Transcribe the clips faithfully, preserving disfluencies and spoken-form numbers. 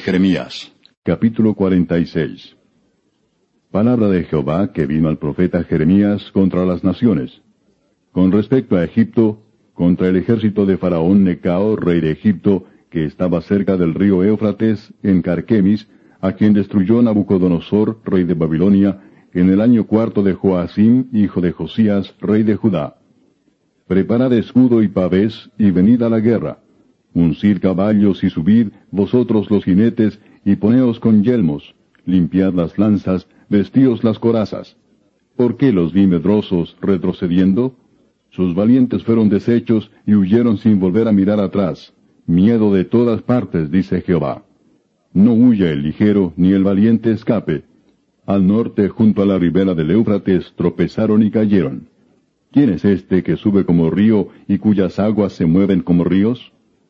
Jeremías, capítulo cuarenta y seis. Palabra de Jehová que vino al profeta Jeremías contra las naciones. Con respecto a Egipto, contra el ejército de Faraón Necao, rey de Egipto, que estaba cerca del río Éufrates, en Carquemis, a quien destruyó Nabucodonosor, rey de Babilonia, en el año cuarto de Joacim, hijo de Josías, rey de Judá. Preparad escudo y pavés, y venid a la guerra. Uncid caballos y subid, vosotros los jinetes, y poneos con yelmos. Limpiad las lanzas, vestíos las corazas. ¿Por qué los vi medrosos retrocediendo? Sus valientes fueron deshechos y huyeron sin volver a mirar atrás. Miedo de todas partes, dice Jehová. No huya el ligero, ni el valiente escape. Al norte, junto a la ribera del Éufrates, tropezaron y cayeron. ¿Quién es este que sube como río y cuyas aguas se mueven como ríos?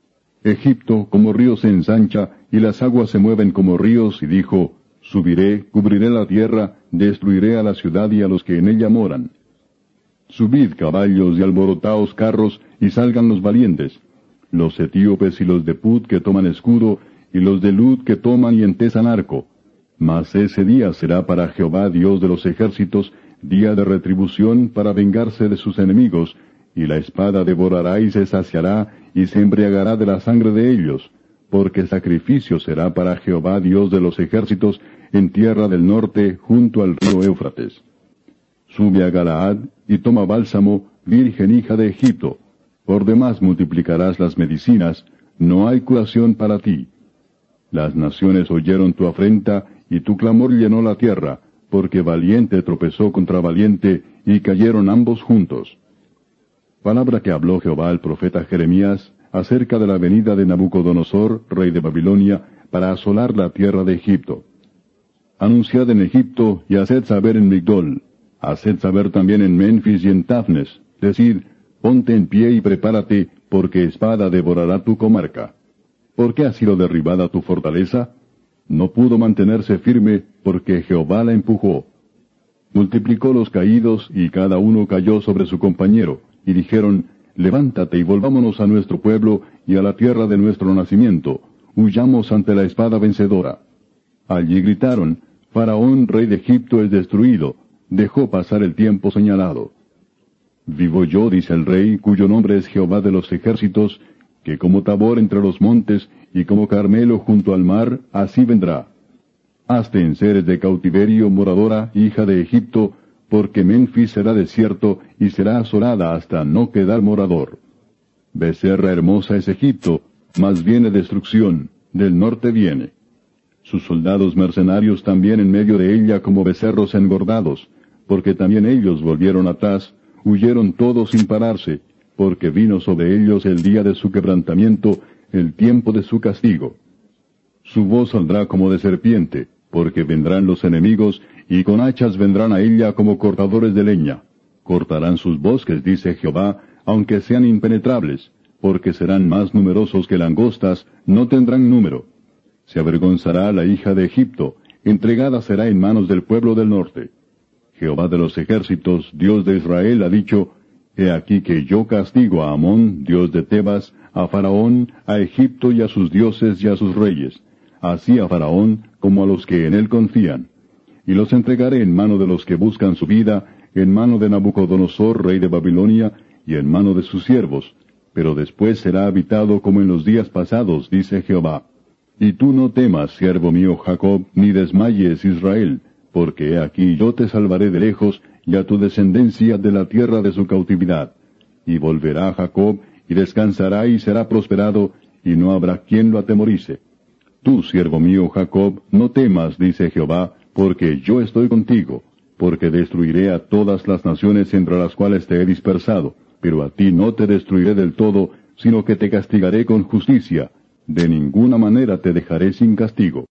Egipto como río se ensancha, y las aguas se mueven como ríos, y dijo, subiré, cubriré la tierra, destruiré a la ciudad y a los que en ella moran. Subid caballos y alborotaos carros, y salgan los valientes, los etíopes y los de Put que toman escudo, y los de Lud que toman y entesan arco. Mas ese día será para Jehová Dios de los ejércitos, día de retribución para vengarse de sus enemigos, y la espada devorará y se saciará, y se embriagará de la sangre de ellos, porque sacrificio será para Jehová Dios de los ejércitos, en tierra del norte, junto al río Éufrates. Sube a Galaad, y toma bálsamo, virgen hija de Egipto. Por demás multiplicarás las medicinas, no hay curación para ti. Las naciones oyeron tu afrenta, y tu clamor llenó la tierra, porque valiente tropezó contra valiente, y cayeron ambos juntos. Palabra que habló Jehová al profeta Jeremías acerca de la venida de Nabucodonosor, rey de Babilonia, para asolar la tierra de Egipto. Anunciad en Egipto, y haced saber en Migdol, haced saber también en Menfis y en Tafnes, decid, ponte en pie y prepárate, porque espada devorará tu comarca. ¿Por qué ha sido derribada tu fortaleza? No pudo mantenerse firme, porque Jehová la empujó. Multiplicó los caídos, y cada uno cayó sobre su compañero, y dijeron, levántate y volvámonos a nuestro pueblo y a la tierra de nuestro nacimiento, huyamos ante la espada vencedora. Allí gritaron, Faraón, rey de Egipto, es destruido, dejó pasar el tiempo señalado. Vivo yo, dice el rey, cuyo nombre es Jehová de los ejércitos, que como Tabor entre los montes, y como Carmelo junto al mar, así vendrá. Hazte en seres de cautiverio, moradora, hija de Egipto, porque Menfis será desierto, y será asolada hasta no quedar morador. Becerra hermosa es Egipto, mas viene destrucción, del norte viene. Sus soldados mercenarios también en medio de ella como becerros engordados, porque también ellos volvieron atrás, huyeron todos sin pararse, porque vino sobre ellos el día de su quebrantamiento, el tiempo de su castigo. Su voz saldrá como de serpiente, porque vendrán los enemigos, y con hachas vendrán a ella como cortadores de leña. Cortarán sus bosques, dice Jehová, aunque sean impenetrables, porque serán más numerosos que langostas, no tendrán número. Se avergonzará la hija de Egipto, entregada será en manos del pueblo del norte. Jehová de los ejércitos, Dios de Israel, ha dicho, He aquí que yo castigo a Amón, dios de Tebas, a Faraón, a Egipto y a sus dioses y a sus reyes, así a Faraón como a los que en él confían. Y los entregaré en mano de los que buscan su vida, en mano de Nabucodonosor, rey de Babilonia, y en mano de sus siervos, pero después será habitado como en los días pasados, dice Jehová. Y tú no temas, siervo mío Jacob, ni desmayes Israel, porque he aquí yo te salvaré de lejos, y a tu descendencia de la tierra de su cautividad. Y volverá Jacob, y descansará y será prosperado, y no habrá quien lo atemorice. Tú, siervo mío Jacob, no temas, dice Jehová, porque yo estoy contigo, porque destruiré a todas las naciones entre las cuales te he dispersado, pero a ti no te destruiré del todo, sino que te castigaré con justicia, de ninguna manera te dejaré sin castigo.